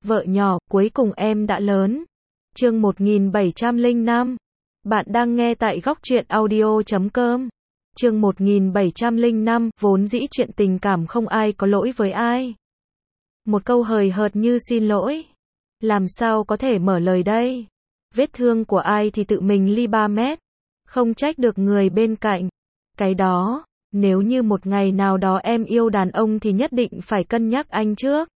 Vợ nhỏ, cuối cùng em đã lớn. Chương 1705. Bạn đang nghe tại góc truyện audio.com. Chương 1705, vốn dĩ chuyện tình cảm không ai có lỗi với ai. Một câu hời hợt như xin lỗi. Làm sao có thể mở lời đây? Vết thương của ai thì tự mình ly 3 mét. Không trách được người bên cạnh. Cái đó, nếu như một ngày nào đó em yêu đàn ông thì nhất định phải cân nhắc anh trước.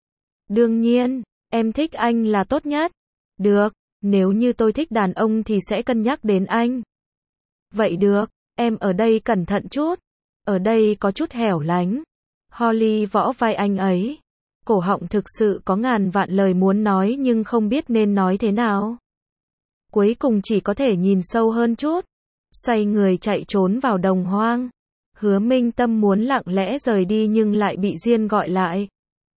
Đương nhiên, em thích anh là tốt nhất. Được, nếu như tôi thích đàn ông thì sẽ cân nhắc đến anh. Vậy được, em ở đây cẩn thận chút. Ở đây có chút hẻo lánh. Holly võ vai anh ấy. Cổ họng thực sự có ngàn vạn lời muốn nói nhưng không biết nên nói thế nào. Cuối cùng chỉ có thể nhìn sâu hơn chút. Xoay người chạy trốn vào đồng hoang. Hứa Minh Tâm muốn lặng lẽ rời đi nhưng lại bị Diên gọi lại.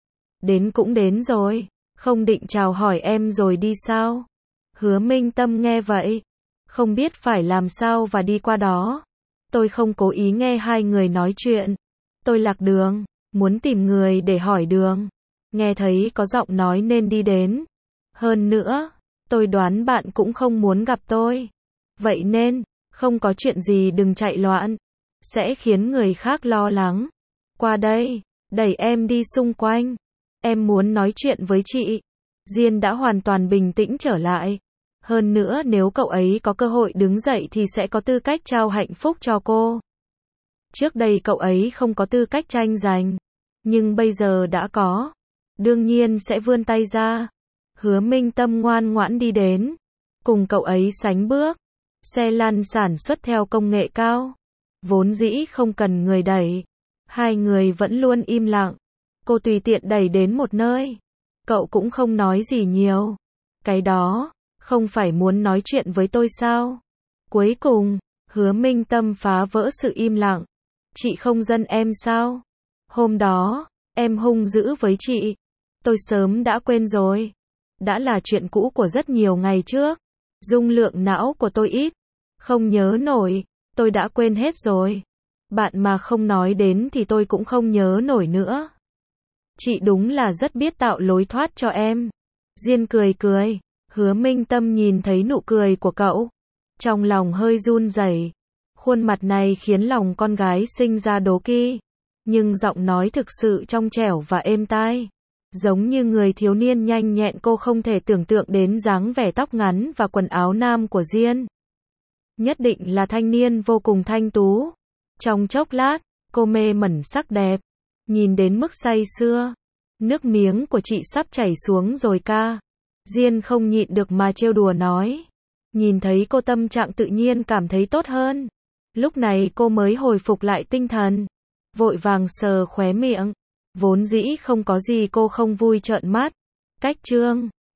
Đến cũng đến rồi, không định chào hỏi em rồi đi sao? Hứa Minh Tâm nghe vậy, không biết phải làm sao và đi qua đó. Tôi không cố ý nghe hai người nói chuyện. Tôi lạc đường, muốn tìm người để hỏi đường. Nghe thấy có giọng nói nên đi đến. Hơn nữa, tôi đoán bạn cũng không muốn gặp tôi. Vậy nên, không có chuyện gì đừng chạy loạn. Sẽ khiến người khác lo lắng. Qua đây, đẩy em đi xung quanh. Em muốn nói chuyện với chị. Diên đã hoàn toàn bình tĩnh trở lại. Hơn nữa nếu cậu ấy có cơ hội đứng dậy thì sẽ có tư cách trao hạnh phúc cho cô. Trước đây cậu ấy không có tư cách tranh giành. Nhưng bây giờ đã có. Đương nhiên sẽ vươn tay ra. Hứa Minh Tâm ngoan ngoãn đi đến. Cùng cậu ấy sánh bước. Xe lăn sản xuất theo công nghệ cao. Vốn dĩ không cần người đẩy. Hai người vẫn luôn im lặng. Cô tùy tiện đẩy đến một nơi. Cậu cũng không nói gì nhiều. Cái đó, không phải muốn nói chuyện với tôi sao? Cuối cùng, Hứa Minh Tâm phá vỡ sự im lặng. Chị không giận em sao? Hôm đó, em hung dữ với chị. Tôi sớm đã quên rồi. Đã là chuyện cũ của rất nhiều ngày trước. Dung lượng não của tôi ít. Không nhớ nổi. Tôi đã quên hết rồi. Bạn mà không nói đến thì tôi cũng không nhớ nổi nữa. Chị đúng là rất biết tạo lối thoát cho em. Diên cười cười. Hứa Minh Tâm nhìn thấy nụ cười của cậu. Trong lòng hơi run rẩy. Khuôn mặt này khiến lòng con gái sinh ra đố kỵ. Nhưng giọng nói thực sự trong trẻo và êm tai. Giống như người thiếu niên nhanh nhẹn, cô không thể tưởng tượng đến dáng vẻ tóc ngắn và quần áo nam của Diên. Nhất định là thanh niên vô cùng thanh tú. Trong chốc lát, cô mê mẩn sắc đẹp. Nhìn đến mức say sưa. Nước miếng của chị sắp chảy xuống rồi ca. Diên không nhịn được mà trêu đùa nói. Nhìn thấy cô tâm trạng tự nhiên cảm thấy tốt hơn. Lúc này cô mới hồi phục lại tinh thần. Vội vàng sờ khóe miệng. Vốn dĩ không có gì cô không vui trợn mắt. Cách trương.